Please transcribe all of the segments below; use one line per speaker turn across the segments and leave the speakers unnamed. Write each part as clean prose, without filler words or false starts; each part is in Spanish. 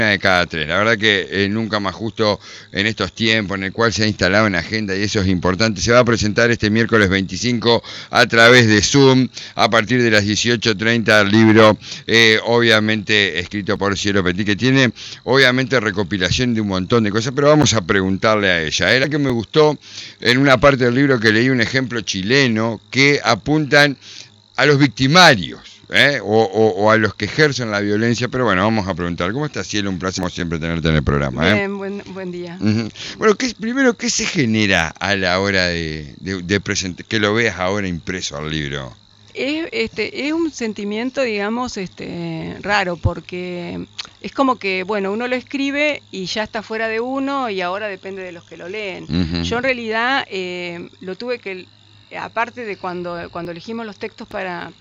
de cada tres. La verdad que nunca más justo en estos tiempos en el cual se ha instalado en agenda y eso es importante. Se va a presentar este miércoles 25 a través de Zoom a partir de las 18:30 el libro, obviamente escrito por Cielo Petit, que tiene obviamente recopilación de un montón de cosas, pero vamos a preguntarle a ella. Era que me gustó en una parte del libro que leí un ejemplo chileno que apuntan a los victimarios. O a los que ejercen la violencia, pero bueno, vamos a preguntar. ¿Cómo estás, Cielo? Un placer como siempre tenerte en el programa.
Bien, buen día.
Bueno, primero, ¿qué se genera a la hora de presentar, que lo veas ahora impreso al libro?
Es un sentimiento, digamos, raro, porque es como que, bueno, uno lo escribe y ya está fuera de uno y ahora depende de los que lo leen. Yo en realidad lo tuve que, aparte de cuando elegimos los textos para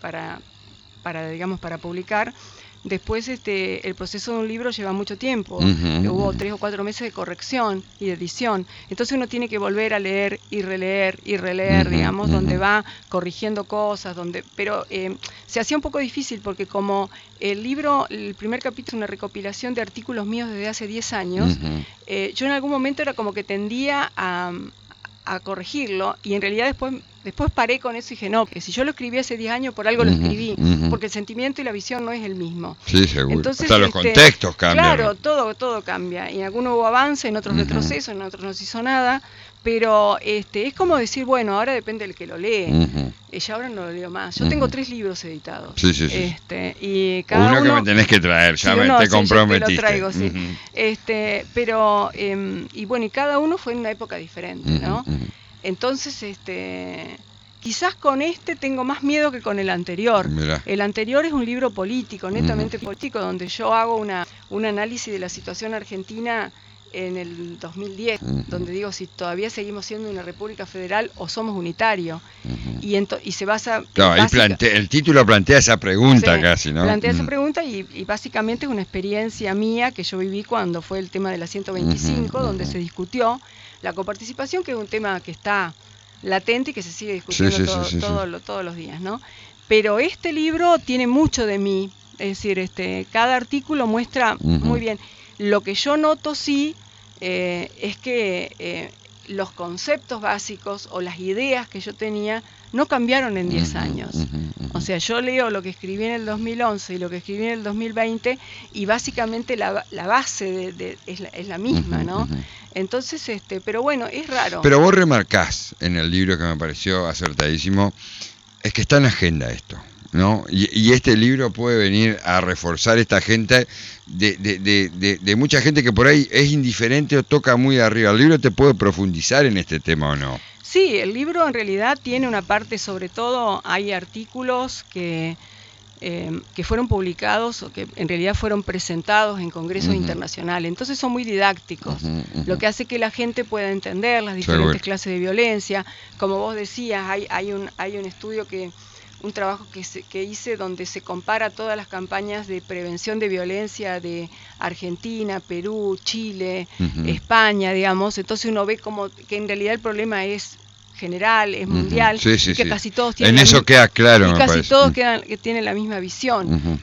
publicar, después el proceso de un libro lleva mucho tiempo. Hubo 3 o 4 meses de corrección y de edición. Entonces uno tiene que volver a leer y releer, digamos, donde va corrigiendo cosas, pero se hacía un poco difícil porque como el libro, el primer capítulo es una recopilación de artículos míos desde hace 10 años, yo en algún momento era como que tendía a corregirlo y en realidad después paré con eso y dije, no, que si yo lo escribí hace 10 años, por algo lo escribí, porque el sentimiento y la visión no es el mismo.
Sí, seguro. Entonces, hasta los contextos cambian.
Claro, todo cambia. Y en algunos hubo avance, en otros retroceso, en otros no se hizo nada. Pero es como decir, bueno, ahora depende del que lo lee. Ya ahora no lo leo más. Yo tengo 3 libros editados.
Sí.
Y cada
uno que me tenés que traer, ya te comprometiste.
Yo te lo traigo, sí. Pero, y bueno, y cada uno fue en una época diferente, ¿no? Entonces, quizás con tengo más miedo que con el anterior.
Mirá.
El anterior es un libro político, netamente político, donde yo hago un análisis de la situación argentina en el 2010, donde digo si todavía seguimos siendo una república federal o somos unitario. Y se basa...
Claro, ahí el título plantea esa pregunta casi, ¿no?
Plantea esa pregunta y básicamente es una experiencia mía que yo viví cuando fue el tema de la 125, donde se discutió la coparticipación, que es un tema que está latente y que se sigue discutiendo todos los días, ¿no? Pero este libro tiene mucho de mí, es decir, cada artículo muestra muy bien. Lo que yo noto es que los conceptos básicos o las ideas que yo tenía no cambiaron en 10 años. O sea, yo leo lo que escribí en el 2011 y lo que escribí en el 2020 y básicamente la base es la misma, ¿no? Entonces, pero bueno, es raro.
Pero vos remarcás en el libro, que me pareció acertadísimo, es que está en agenda esto, ¿no? Y este libro puede venir a reforzar esta agenda de mucha gente que por ahí es indiferente o toca muy arriba. ¿El libro te puede profundizar en este tema o no?
Sí, el libro en realidad tiene una parte, sobre todo hay artículos que fueron publicados o que en realidad fueron presentados en congresos internacionales. Entonces son muy didácticos, lo que hace que la gente pueda entender las diferentes clases de violencia. Como vos decías, hay un estudio un trabajo que hice donde se compara todas las campañas de prevención de violencia de Argentina, Perú, Chile, España, digamos. Entonces uno ve como que en realidad el problema es general, es mundial, que casi todos tienen
queda claro,
y casi todos que tienen la misma visión.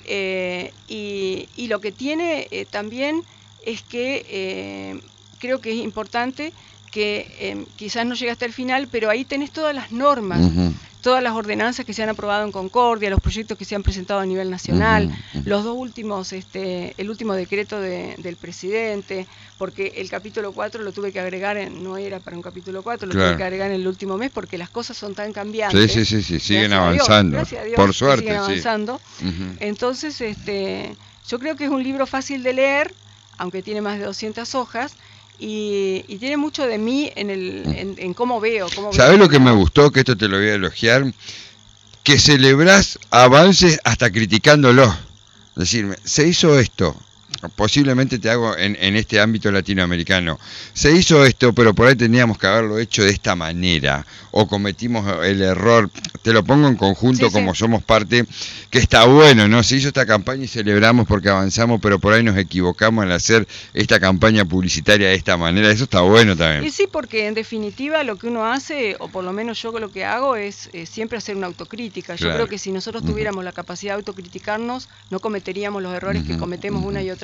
Y lo que tiene también es que creo que es importante que quizás no llega hasta el final, pero ahí tenés todas las normas, todas las ordenanzas que se han aprobado en Concordia, los proyectos que se han presentado a nivel nacional, los dos últimos, el último decreto del presidente, porque el capítulo 4 lo tuve que agregar, no era para un capítulo 4, lo tuve que agregar en el último mes porque las cosas son tan cambiantes.
Sí, siguen avanzando.
Gracias a Dios,
por suerte,
siguen avanzando. Entonces, yo creo que es un libro fácil de leer, aunque tiene más de 200 hojas, y tiene mucho de mí en cómo veo.
¿Sabés lo que me gustó? Que esto te lo voy a elogiar. Que celebrás avances hasta criticándolos. Decirme, se hizo esto. Posiblemente te hago en este ámbito latinoamericano. Se hizo esto, pero por ahí teníamos que haberlo hecho de esta manera. O cometimos el error. Te lo pongo en conjunto como somos parte. Que está bueno, ¿no? Se hizo esta campaña y celebramos porque avanzamos, pero por ahí nos equivocamos al hacer esta campaña publicitaria de esta manera. Eso está bueno también.
Y sí, porque en definitiva lo que uno hace, o por lo menos yo lo que hago, es siempre hacer una autocrítica. Yo creo que si nosotros tuviéramos la capacidad de autocriticarnos, no cometeríamos los errores que cometemos una y otra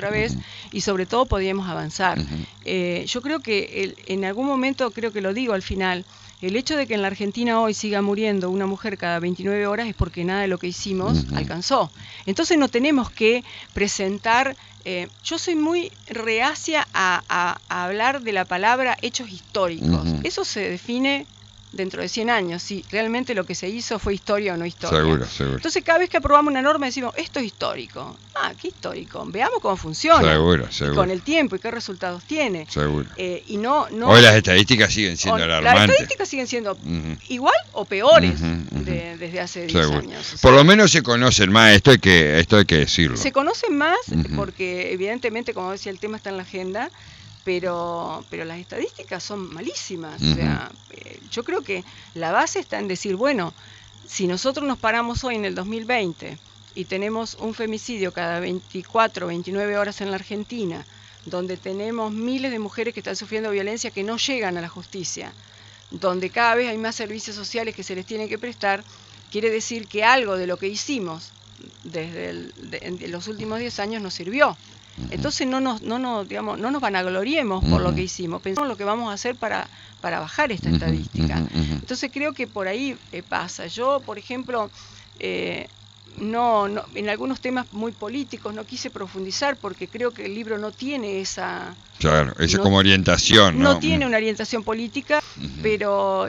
otra vez, y sobre todo podíamos avanzar. Yo creo que en algún momento, creo que lo digo al final, el hecho de que en la Argentina hoy siga muriendo una mujer cada 29 horas es porque nada de lo que hicimos alcanzó. Entonces no tenemos que presentar... yo soy muy reacia a hablar de la palabra hechos históricos. Eso se define dentro de 100 años, si realmente lo que se hizo fue historia o no historia.
Seguro.
Entonces cada vez que aprobamos una norma decimos, esto es histórico. ¿Qué histórico? Veamos cómo funciona.
Seguro.
Y con el tiempo y qué resultados tiene.
Seguro.
Y no,
hoy las estadísticas siguen siendo alarmantes.
Las estadísticas siguen siendo igual o peores desde hace 10 años. O sea,
por lo menos se conocen más, esto hay que decirlo.
Se conocen más porque evidentemente, como decía, el tema está en la agenda. Pero las estadísticas son malísimas. O sea, yo creo que la base está en decir, bueno, si nosotros nos paramos hoy en el 2020 y tenemos un femicidio cada 24, 29 horas en la Argentina, donde tenemos miles de mujeres que están sufriendo violencia que no llegan a la justicia, donde cada vez hay más servicios sociales que se les tiene que prestar, quiere decir que algo de lo que hicimos desde en los últimos 10 años nos sirvió. Entonces no nos vanagloriemos por lo que hicimos, pensemos en lo que vamos a hacer para bajar esta estadística. Entonces creo que por ahí pasa. Yo, por ejemplo, no en algunos temas muy políticos no quise profundizar porque creo que el libro no tiene esa...
Claro, esa como orientación, ¿no?
No tiene una orientación política, pero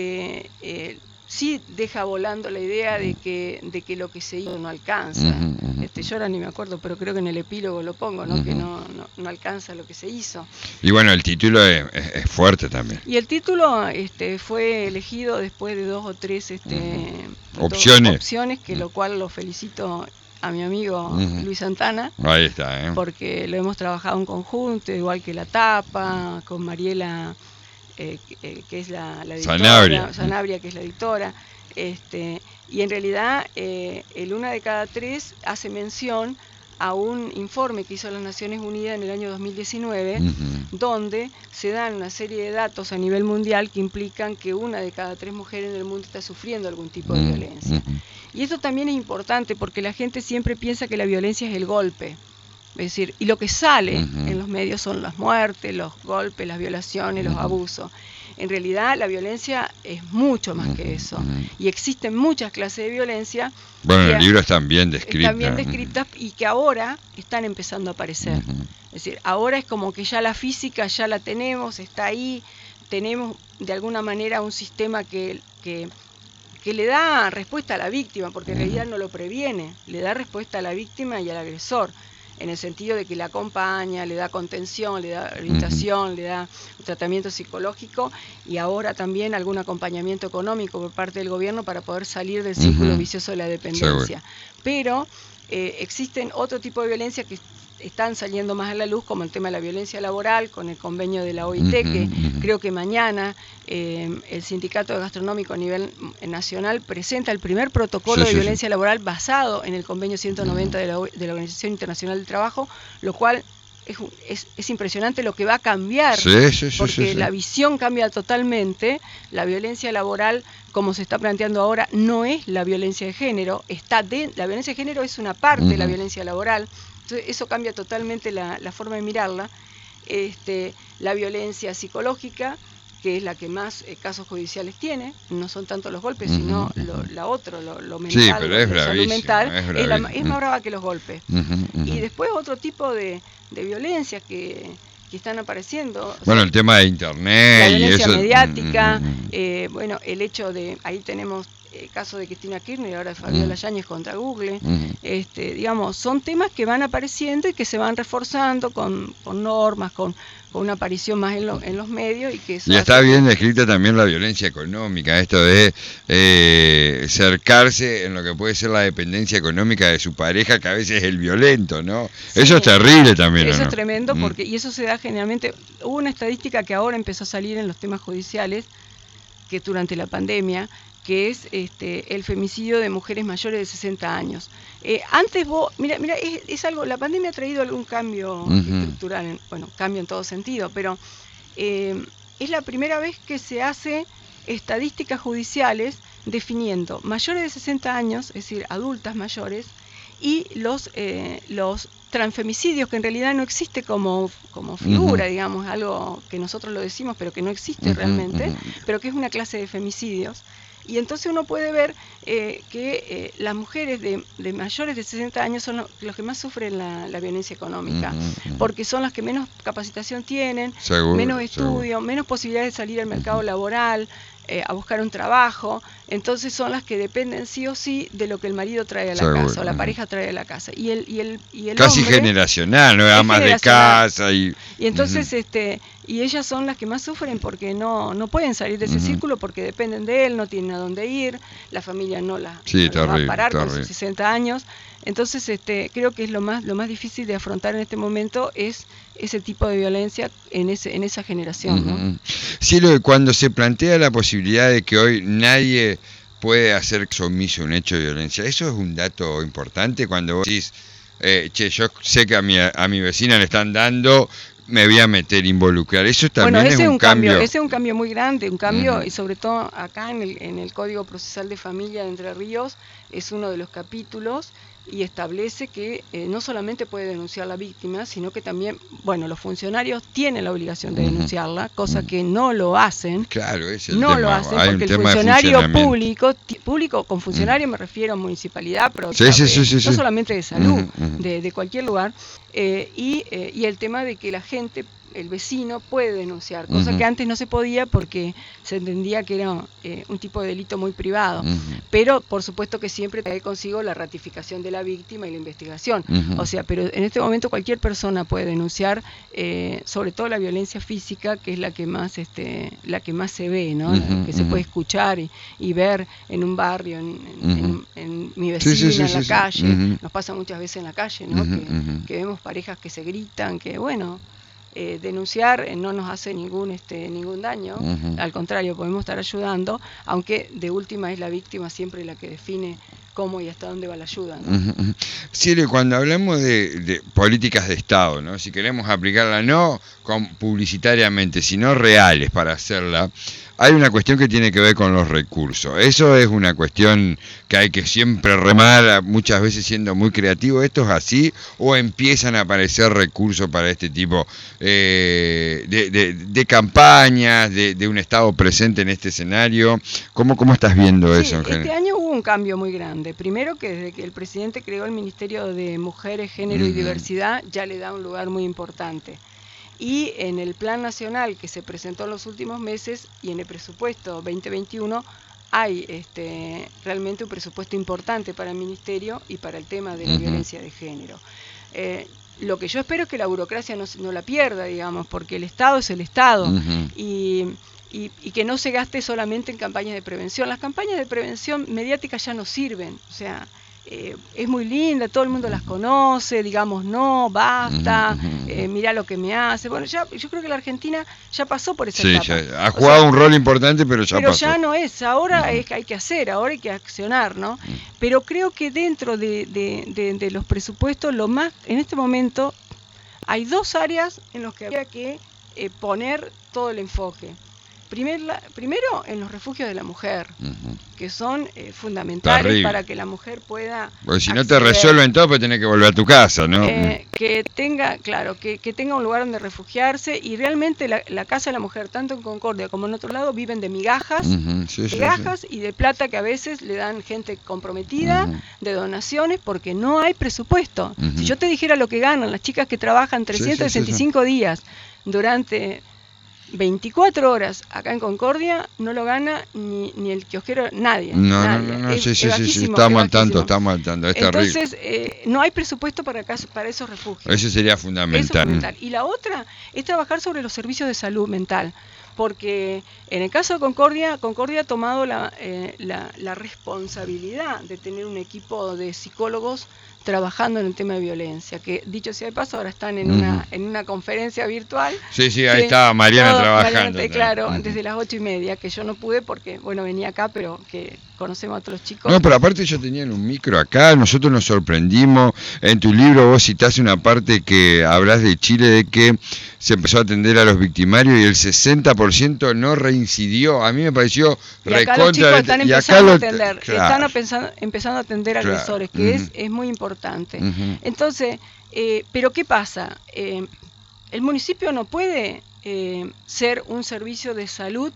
sí deja volando la idea de que lo que se hizo no alcanza. Yo ahora ni me acuerdo, pero creo que en el epílogo lo pongo, ¿no? Que no alcanza lo que se hizo.
Y bueno, el título es fuerte también.
Y el título fue elegido después de 2 o 3
opciones,
que lo cual lo felicito a mi amigo Luis Santana.
Ahí está,
porque lo hemos trabajado en conjunto, igual que La Tapa, con Mariela, que es la editora, Sanabria, que es la editora, y en realidad el Una de cada 3 hace mención a un informe que hizo las Naciones Unidas en el año 2019, donde se dan una serie de datos a nivel mundial que implican que 1 de cada 3 mujeres en el mundo está sufriendo algún tipo de violencia. Y esto también es importante porque la gente siempre piensa que la violencia es el golpe. Es decir, y lo que sale en los medios son las muertes, los golpes, las violaciones, los abusos. En realidad la violencia es mucho más que eso. Y existen muchas clases de violencia.
Bueno, en el libro están bien descritas.
Están bien descritas y que ahora están empezando a aparecer. Es decir, ahora es como que ya la física ya la tenemos, está ahí. Tenemos de alguna manera un sistema que le da respuesta a la víctima, porque en realidad no lo previene, le da respuesta a la víctima y al agresor, en el sentido de que la acompaña, le da contención, le da orientación, le da tratamiento psicológico y ahora también algún acompañamiento económico por parte del gobierno para poder salir del círculo vicioso de la dependencia. Pero existen otro tipo de violencia que están saliendo más a la luz, como el tema de la violencia laboral, con el convenio de la OIT, que creo que mañana el Sindicato Gastronómico a nivel nacional presenta el primer protocolo de violencia laboral basado en el convenio 190 de la Organización Internacional del Trabajo, lo cual es impresionante lo que va a cambiar, porque la visión cambia totalmente. La violencia laboral, como se está planteando ahora, no es la violencia de género, la violencia de género es una parte de la violencia laboral. Entonces eso cambia totalmente la forma de mirarla. La violencia psicológica, que es la que más casos judiciales tiene, no son tanto los golpes, sino lo mental,
sí, pero es
la salud mental,
es
más brava que los golpes. Y después otro tipo de violencia que están apareciendo.
Bueno, el tema de internet.
La violencia
y eso,
mediática, bueno, el hecho de, ahí tenemos el caso de Cristina Kirchner y ahora de Fabiola Yáñez contra Google, digamos, son temas que van apareciendo y que se van reforzando con normas, con una aparición más en los medios. Y
está bien descrita también la violencia económica, esto de cercarse en lo que puede ser la dependencia económica de su pareja, que a veces es el violento, ¿no? Sí, eso es terrible también.
Eso es tremendo, porque y eso se da generalmente. Hubo una estadística que ahora empezó a salir en los temas judiciales, que durante la pandemia, que es el femicidio de mujeres mayores de 60 años. Antes mira, es algo, la pandemia ha traído algún cambio estructural, cambio en todo sentido, pero es la primera vez que se hace estadísticas judiciales definiendo mayores de 60 años, es decir, adultas mayores, y los transfemicidios, que en realidad no existe como figura, digamos, algo que nosotros lo decimos, pero que no existe realmente, pero que es una clase de femicidios. Y entonces uno puede ver que las mujeres de mayores de 60 años son los que más sufren la violencia económica, porque son las que menos capacitación tienen, menos estudio, menos posibilidades de salir al mercado laboral, a buscar un trabajo. Entonces son las que dependen sí o sí de lo que el marido trae a la casa, o la pareja trae a la casa. Y el
casi
hombre,
generacional, no era más de casa. Y
entonces y ellas son las que más sufren porque no pueden salir de ese círculo, porque dependen de él, no tienen a dónde ir, la familia no la va a parar con sus 60 años. Entonces creo que es lo más difícil de afrontar en este momento, es ese tipo de violencia en esa generación, ¿no?
Sí, cuando se plantea la posibilidad de que hoy nadie puede hacer omiso un hecho de violencia, eso es un dato importante. Cuando vos decís, yo sé que a mi vecina le están dando, me voy a meter, involucrar. Eso también es un cambio.
Ese es un cambio muy grande, un cambio, y sobre todo acá en el Código Procesal de Familia de Entre Ríos, es uno de los capítulos, y establece que no solamente puede denunciar la víctima, sino que también, los funcionarios tienen la obligación de denunciarla, cosa que no lo hacen.
Claro, es el
no
tema.
Lo hacen
Hay
porque
un
el
tema
funcionario público, con funcionario me refiero a municipalidad, pero no solamente de salud, de cualquier lugar, y el tema de que la gente, el vecino puede denunciar, cosa que antes no se podía porque se entendía que era un tipo de delito muy privado, pero por supuesto que siempre trae consigo la ratificación de la víctima y la investigación. O sea, pero en este momento cualquier persona puede denunciar, sobre todo la violencia física, que es la que más se ve, ¿no? Que se puede escuchar y ver en un barrio, en mi vecina, en la calle. Nos pasa muchas veces en la calle, ¿no? Que vemos parejas que se gritan, que denunciar no nos hace ningún daño, al contrario, podemos estar ayudando, aunque de última es la víctima siempre la que define cómo y hasta dónde va la ayuda, ¿no?
Sí, cuando hablamos de políticas de Estado, ¿no? Si queremos aplicarla no publicitariamente, sino reales para hacerla, hay una cuestión que tiene que ver con los recursos. Eso es una cuestión que hay que siempre remar, muchas veces siendo muy creativo. ¿Esto es así o empiezan a aparecer recursos para este tipo de campañas, de un Estado presente en este escenario? ¿Cómo estás viendo eso en general?
Este año hubo un cambio muy grande. Primero, que desde que el presidente creó el Ministerio de Mujeres, Género y Diversidad, ya le da un lugar muy importante. Y en el Plan Nacional que se presentó en los últimos meses y en el presupuesto 2021 hay realmente un presupuesto importante para el Ministerio y para el tema de la violencia de género. Lo que yo espero es que la burocracia no la pierda, digamos, porque el Estado es el Estado, y que no se gaste solamente en campañas de prevención. Las campañas de prevención mediática ya no sirven, o sea, es muy linda, todo el mundo las conoce, digamos, no, basta, mirá lo que me hace. Bueno, yo creo que la Argentina ya pasó por esa etapa.
Ya ha jugado un rol importante, pero ya pasó.
Pero ya no es, ahora es que hay que hacer, ahora hay que accionar, ¿no? Pero creo que dentro de los presupuestos, en este momento, hay dos áreas en las que habría que poner todo el enfoque. Primero, en los refugios de la mujer, que son fundamentales para que la mujer pueda...
Porque si no te resuelven todo, pues tenés que volver a tu casa, ¿no?
Que tenga un lugar donde refugiarse, y realmente la Casa de la Mujer, tanto en Concordia como en otro lado, viven de migajas, y de plata que a veces le dan gente comprometida, de donaciones, porque no hay presupuesto. Si yo te dijera lo que ganan las chicas que trabajan 365 días durante 24 horas acá en Concordia, no lo gana ni el kiosquero, nadie.
Estamos al tanto, es
Entonces,
terrible.
no hay presupuesto para esos refugios.
Eso sería fundamental.
Y la otra es trabajar sobre los servicios de salud mental, porque en el caso de Concordia ha tomado la responsabilidad de tener un equipo de psicólogos trabajando en el tema de violencia, que dicho sea de paso, ahora están en una conferencia virtual.
Sí, ahí estaba Mariana trabajando.
Claro, desde las 8:30, que yo no pude porque, venía acá, pero que conocemos a todos los chicos.
No, pero aparte yo tenía en un micro acá, nosotros nos sorprendimos. En tu libro vos citás una parte que hablas de Chile, de que se empezó a atender a los victimarios y el 60% no reincidió. A mí me pareció
y acá los chicos están empezando a atender,
claro,
empezando a atender
claro,
agresores, que es muy importante. Entonces, pero ¿qué pasa? El municipio no puede ser un servicio de salud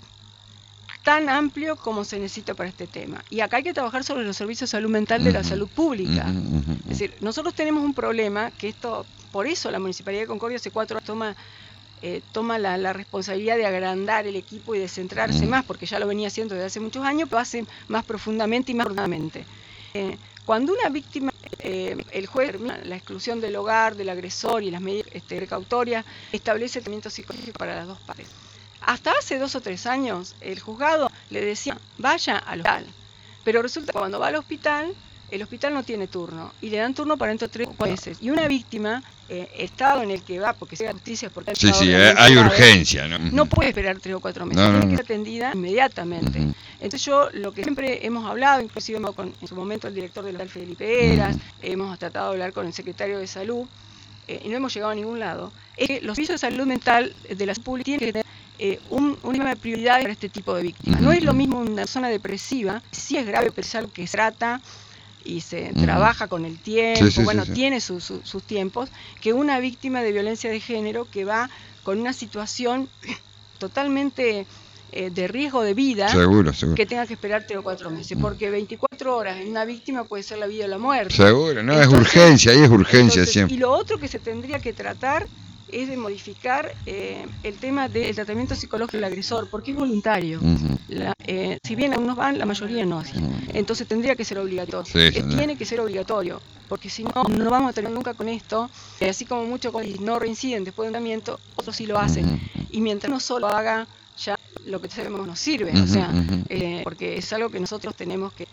tan amplio como se necesita para este tema. Y acá hay que trabajar sobre los servicios de salud mental de la salud pública. Es decir, nosotros tenemos un problema que por eso la Municipalidad de Concordia hace 4 años toma la responsabilidad de agrandar el equipo y de centrarse más, porque ya lo venía haciendo desde hace muchos años, pero hace más profundamente y más ordenadamente. Cuando una víctima, el juez termina la exclusión del hogar, del agresor y las medidas precautorias, establece tratamiento psicológico para las dos partes. Hasta hace 2 o 3 años, el juzgado le decía, vaya al hospital. Pero resulta que cuando va al hospital, el hospital no tiene turno. Y le dan turno para dentro de 3 o 4 meses. Y una víctima, estado en el que va, porque sea justicia, porque
hay urgencia, ¿no?
No puede esperar 3 o 4 meses. Tiene que ser atendida inmediatamente. Entonces yo, lo que siempre hemos hablado, inclusive en su momento el director del hospital Felipe Heras, hemos tratado de hablar con el secretario de Salud, y no hemos llegado a ningún lado, es que los servicios de salud mental de la salud pública tienen que tener una prioridad para este tipo de víctimas. No es lo mismo una persona depresiva, sí es grave, pero es algo que se trata y se trabaja con el tiempo, tiene sus tiempos, que una víctima de violencia de género que va con una situación totalmente de riesgo de vida,
seguro.
Que tenga que esperar 3 o 4 meses, porque 24 horas en una víctima puede ser la vida o la muerte.
Seguro, no, entonces, es urgencia, ahí es urgencia siempre.
Y lo otro que se tendría que tratar es de modificar el tema del tratamiento psicológico del agresor, porque es voluntario. Si bien algunos van, la mayoría no. Entonces tendría que ser obligatorio. Tiene que ser obligatorio, porque si no, no vamos a tener nunca con esto. Así como muchos no reinciden después de un tratamiento, otros sí lo hacen. Y mientras no solo haga, ya lo que sabemos nos sirve. Porque es algo que nosotros tenemos que...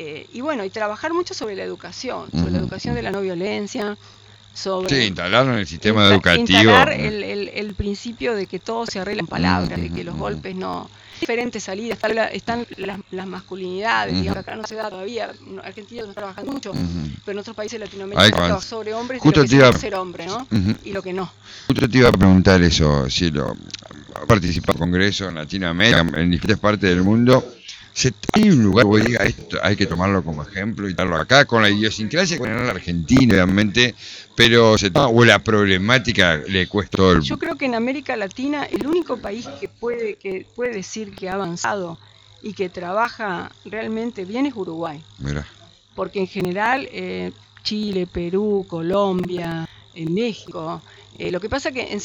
y trabajar mucho sobre la educación, sobre la educación de la no violencia,
instalarlo en el sistema educativo.
Instalar el principio de que todo se arregla en palabras, de que los golpes no... Diferentes salidas, están las masculinidades, digamos, acá no se da todavía, Argentina no está trabajando mucho, pero en otros países latinoamericanos trabaja sobre hombres, de lo que es ser hombre, ¿no? Y lo que no.
Justo te iba a preguntar eso, si participado en congresos en Latinoamérica, en diferentes partes del mundo, hay un lugar que diga esto hay que tomarlo como ejemplo y darlo acá con la idiosincrasia que en la Argentina obviamente, pero o la problemática le cuesta todo el...
Yo creo que en América Latina el único país que puede decir que ha avanzado y que trabaja realmente bien es Uruguay.
Mirá.
Porque en general Chile, Perú, Colombia, México, lo que pasa que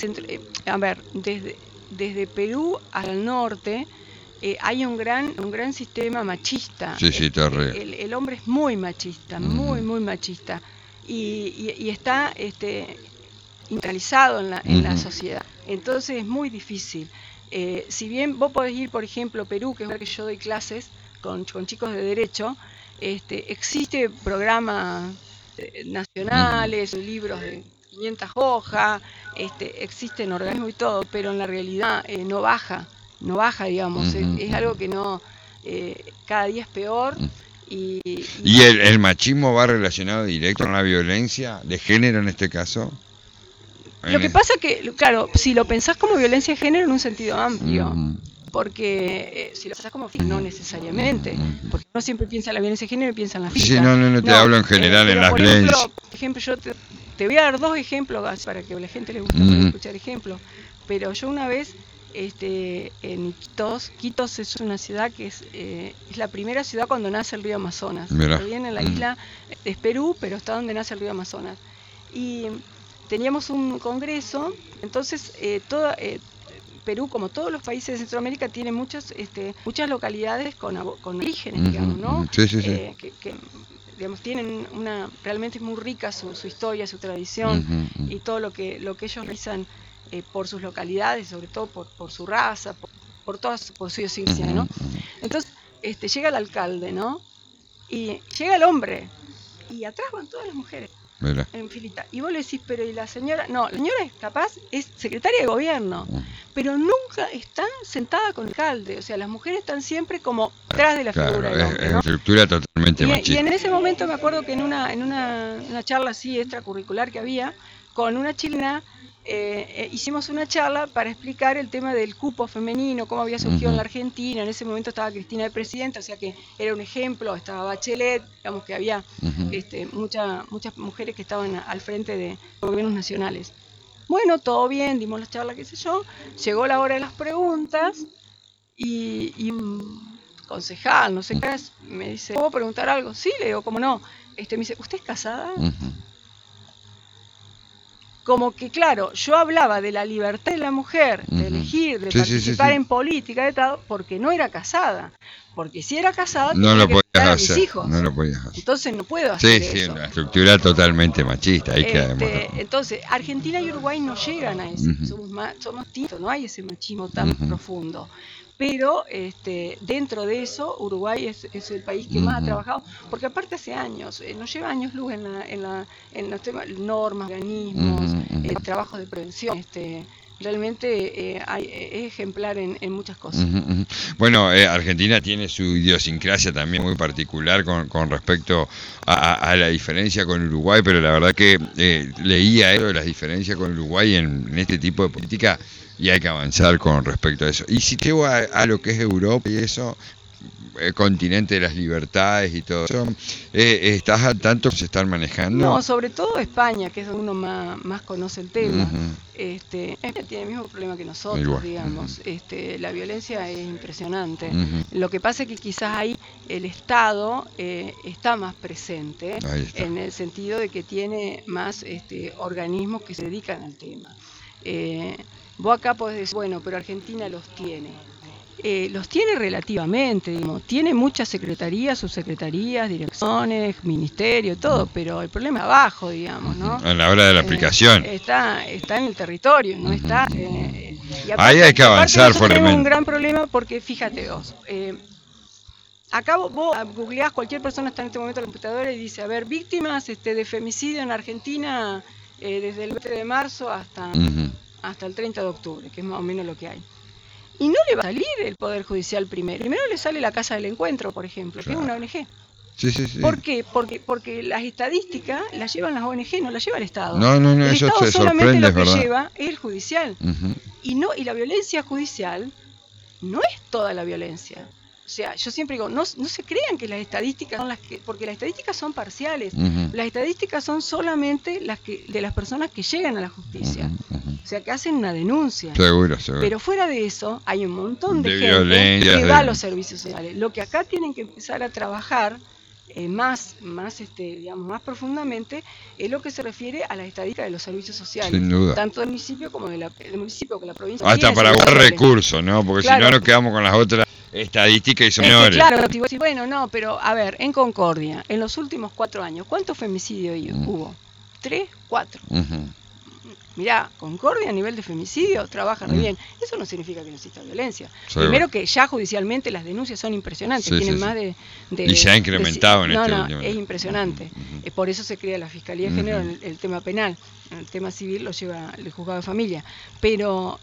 desde Perú al norte hay un gran sistema machista. El hombre es muy machista, muy machista, y está integralizado en la sociedad. Entonces es muy difícil. Si bien vos podés ir, por ejemplo, Perú, que es que yo doy clases con chicos de derecho, existe programas nacionales, libros de 500 hojas, existen organismos y todo, pero en la realidad no baja, digamos, es algo que no, cada día es peor.
¿Y el machismo va relacionado directo con la violencia de género en este caso?
Lo que pasa que, claro, si lo pensás como violencia de género en un sentido amplio, porque si lo pensás como no necesariamente, porque uno siempre piensa en la violencia de género y piensa en la física.
Sí, no te hablo en general en las violencias.
Por ejemplo, yo te voy a dar 2 ejemplos para que a la gente le guste escuchar ejemplos, pero yo una vez en Iquitos es una ciudad que es la primera ciudad cuando nace el río Amazonas. Bien en la isla es Perú, pero está donde nace el río Amazonas. Y teníamos un congreso, entonces Perú, como todos los países de Centroamérica, tiene muchas localidades con orígenes, digamos, ¿no? Que digamos, tienen realmente es muy rica su historia, su tradición y todo lo que ellos realizan por sus localidades, sobre todo por su raza, por su idiosincrasia, ¿no? Entonces llega el alcalde, ¿no? Y llega el hombre y atrás van todas las mujeres. En filita. Y vos le decís, pero ¿y la señora? No, la señora es secretaria de gobierno. pero nunca están sentadas con el alcalde. O sea, las mujeres están siempre como tras de la figura del hombre,
es
¿no?
una estructura totalmente
Y
machista.
en ese momento me acuerdo que en una charla así extracurricular que había, con una chilena, hicimos una charla para explicar el tema del cupo femenino, cómo había surgido en la Argentina. En ese momento estaba Cristina de presidenta, o sea que era un ejemplo, estaba Bachelet, digamos que había muchas mujeres que estaban al frente de gobiernos nacionales. Bueno, todo bien, dimos la charla, qué sé yo, llegó la hora de las preguntas y un concejal, no sé qué es, me dice, ¿puedo preguntar algo? Sí, le digo, ¿cómo no? Me dice, ¿usted es casada? Como que, claro, yo hablaba de la libertad de la mujer, de elegir, de participar en política, de tal, porque no era casada. Porque si era casada,
no lo
tenía que
podías
a
hacer,
mis hijos.
no lo podías hacer.
Entonces no puedo hacer eso.
Sí, una estructura totalmente machista, hay que demostrarlo.
Entonces, Argentina y Uruguay no llegan a ese, somos distintos, no hay ese machismo tan profundo. Pero dentro de eso, Uruguay es el país que más ha trabajado, porque aparte hace años, nos lleva años luz en los temas, normas, organismos, trabajo de prevención. Realmente es ejemplar en muchas cosas.
Bueno, Argentina tiene su idiosincrasia también muy particular con respecto a la diferencia con Uruguay, pero la verdad que leía eso de las diferencias con Uruguay en este tipo de política y hay que avanzar con respecto a eso. Y si llego a lo que es Europa y eso, el continente de las libertades y todo eso, ¿estás al tanto que se están manejando?
No, sobre todo España, que es donde uno más conoce el tema. España tiene el mismo problema que nosotros, igual, digamos. La violencia es impresionante. Lo que pasa es que quizás ahí el Estado está más presente, en el sentido de que tiene más organismos que se dedican al tema. Vos acá podés decir, bueno, pero Argentina los tiene. Los tiene relativamente, digamos. Tiene muchas secretarías, subsecretarías, direcciones, ministerio, todo, pero el problema es abajo, digamos, ¿no?
A la hora de la aplicación.
Está en el territorio, no está... y aparte,
ahí hay que avanzar fuertemente.
Tenemos un gran problema porque, fíjate vos, acá vos googleás, cualquier persona está en este momento en la computadora y dice, a ver, víctimas de femicidio en Argentina desde el 20 de marzo hasta el 30 de octubre, que es más o menos lo que hay. Y no le va a salir el Poder Judicial primero. Primero le sale la Casa del Encuentro, por ejemplo, que es una ONG.
Sí.
¿Por qué? Porque las estadísticas las llevan las ONG, no las lleva el Estado.
No,
el
eso
Estado
se
solamente
sorprende,
lo que
¿verdad?
lleva es el judicial. Y la violencia judicial no es toda la violencia. O sea, yo siempre digo, no se crean que las estadísticas son porque las estadísticas son parciales. Las estadísticas son solamente de las personas que llegan a la justicia. O sea, que hacen una denuncia.
Seguro.
Pero fuera de eso, hay un montón de gente
violencia,
que va a los servicios sociales. Lo que acá tienen que empezar a trabajar más profundamente es lo que se refiere a la estadística de los servicios sociales.
Sin duda.
Tanto del municipio como del municipio, que la provincia.
Hasta para buscar recursos, ¿no? Porque claro, si no nos quedamos con las otras estadísticas y son menores.
Claro, bueno, no, pero a ver, en Concordia, en los últimos 4 años, ¿cuántos femicidios hubo? 3, 4. Mirá, Concordia a nivel de femicidio trabaja re bien. Eso no significa que no exista violencia. Primero que ya judicialmente las denuncias son impresionantes, tienen más de... Y
se ha incrementado en este último.
Es impresionante. Por eso se crea la Fiscalía de Género en el tema penal. En el tema civil lo lleva el juzgado de familia. Pero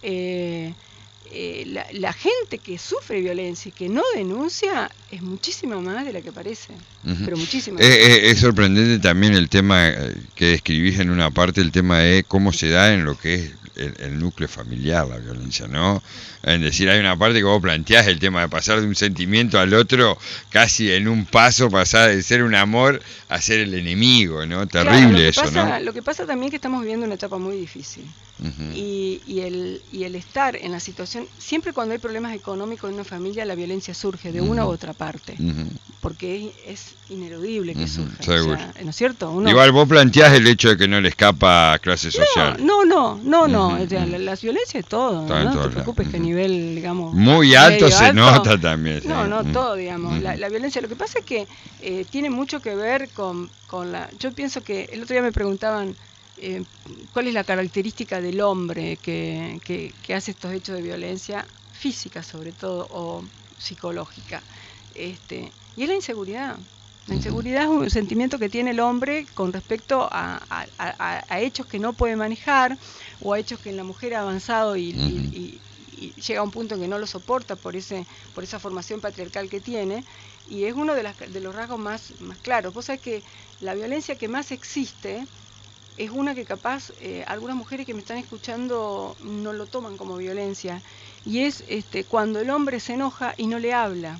la gente que sufre violencia y que no denuncia es muchísima más de la que parece. Pero muchísima más.
Es sorprendente también el tema que describís en una parte, el tema de cómo se da en lo que es el núcleo familiar, la violencia, ¿no? Es decir, hay una parte que vos planteás el tema de pasar de un sentimiento al otro, casi en un paso, pasar de ser un amor a ser el enemigo, ¿no? Terrible
claro,
eso, ¿no?
Lo que pasa también es que estamos viviendo una etapa muy difícil. Y el estar en la situación, siempre cuando hay problemas económicos en una familia, la violencia surge de una u otra parte. Porque es ineludible que surja.
Seguro.
O sea, ¿no es cierto?
Igual vos planteás el hecho de que no le escapa a clase social.
No. O sea, las violencias es todo. No te preocupes que a nivel, digamos...
Muy alto se nota también.
No, todo, digamos. La violencia, lo que pasa es que tiene mucho que ver con la... Yo pienso que el otro día me preguntaban cuál es la característica del hombre que hace estos hechos de violencia física, sobre todo, o psicológica. Y es la inseguridad. La inseguridad es un sentimiento que tiene el hombre con respecto a hechos que no puede manejar o a hechos que la mujer ha avanzado y y llega a un punto en que no lo soporta por esa formación patriarcal que tiene, y es uno de los rasgos más claros. Vos sabés que la violencia que más existe es una que capaz algunas mujeres que me están escuchando no lo toman como violencia, y es cuando el hombre se enoja y no le habla.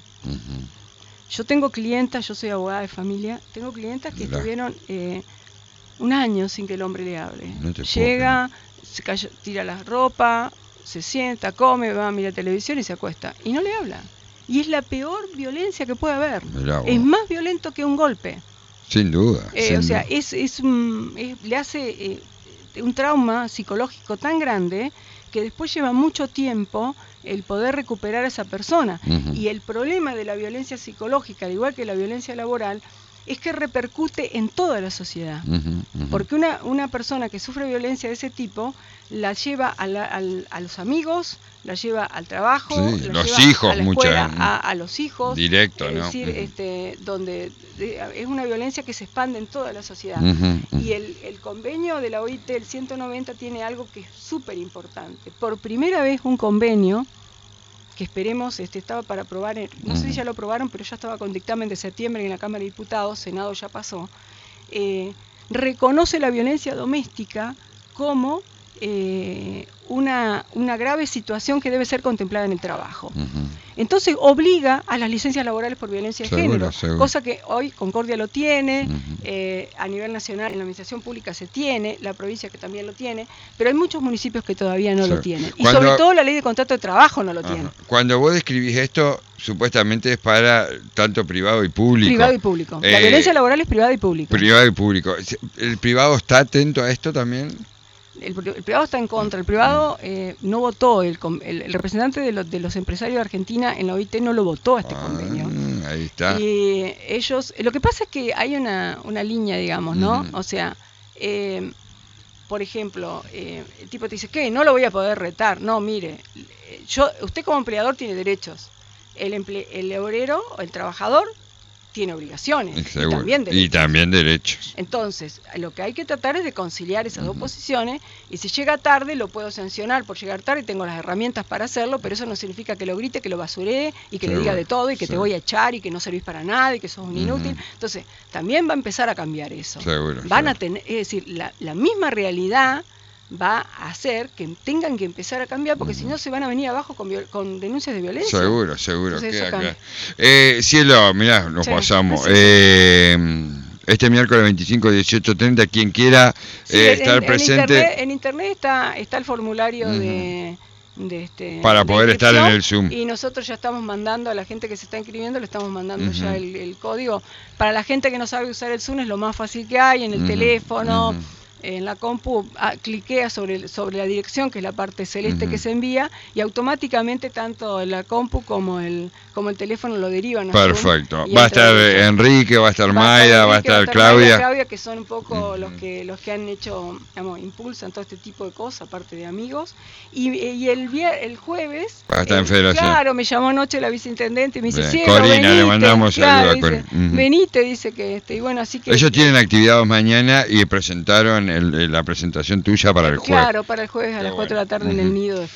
Yo tengo clientas, yo soy abogada de familia, tengo clientas que estuvieron un año sin que el hombre le hable. Llega, se tira la ropa, se sienta, come, va a mirar televisión y se acuesta. Y no le habla. Y es la peor violencia que puede haber. Es más violento que un golpe.
Sin duda.
O sea, le hace un trauma psicológico tan grande que después lleva mucho tiempo el poder recuperar a esa persona. Y el problema de la violencia psicológica, al igual que la violencia laboral, es que repercute en toda la sociedad. Porque una persona que sufre violencia de ese tipo la lleva a los amigos, la lleva al trabajo, la lleva
hijos,
a la escuela, a los hijos.
Directo,
es
¿no?
decir, donde es una violencia que se expande en toda la sociedad. Y el convenio de la OIT, el 190, tiene algo que es súper importante. Por primera vez un convenio que esperemos, estaba para aprobar, no sé si ya lo aprobaron, pero ya estaba con dictamen de septiembre en la Cámara de Diputados, Senado ya pasó, reconoce la violencia doméstica como una grave situación que debe ser contemplada en el trabajo. Entonces obliga a las licencias laborales por violencia de género, cosa que hoy Concordia lo tiene, a nivel nacional en la administración pública se tiene, la provincia que también lo tiene, pero hay muchos municipios que todavía no lo tienen. Y sobre todo la ley de contrato de trabajo no lo tiene.
Cuando vos describís esto, supuestamente es para tanto privado y público.
Privado y público. La violencia laboral es privada y pública.
Privado y público. ¿El privado está atento a esto también?
El privado está en contra. El privado no votó, el representante de los empresarios de Argentina en la OIT no lo votó a este convenio.
Ahí está.
Y ellos, lo que pasa es que hay una línea, digamos, ¿no? O sea, por ejemplo, el tipo te dice, ¿qué? No lo voy a poder retar. No, mire, usted como empleador tiene derechos. El obrero o el trabajador tiene obligaciones y también derechos. Entonces, lo que hay que tratar es de conciliar esas dos posiciones, y si llega tarde lo puedo sancionar por llegar tarde, tengo las herramientas para hacerlo, pero eso no significa que lo grite, que lo basuree y que le diga de todo y que te voy a echar y que no servís para nada y que sos un inútil. Entonces, también va a empezar a cambiar eso. Van a tener, es decir, la misma realidad va a hacer que tengan que empezar a cambiar, porque si no se van a venir abajo con denuncias de violencia.
Seguro. Cielo, mirá, nos pasamos. Este miércoles 25, 18:30, quien quiera estar presente.
En internet está el formulario
para poder estar en el Zoom.
Y nosotros ya estamos mandando a la gente que se está inscribiendo, le estamos mandando ya el código. Para la gente que no sabe usar el Zoom es lo más fácil que hay, en el teléfono. En la compu cliquea sobre la dirección, que es la parte celeste que se envía, y automáticamente tanto la compu como el teléfono lo derivan.
Perfecto. Va a estar Enrique, va a estar Mayra, va a estar
Claudia, que son un poco los que han hecho, digamos, impulsan todo este tipo de cosas, aparte de amigos. Y el jueves,
va a estar en Federación.
Claro, me llamó anoche la viceintendente y me dice, sí,
Corina, venite, le mandamos
saludos a Corina. Venite, dice que y bueno, así que
ellos tienen actividades mañana y presentaron la presentación tuya para el jueves.
Claro, para el jueves a las 4 de la tarde en el Nido de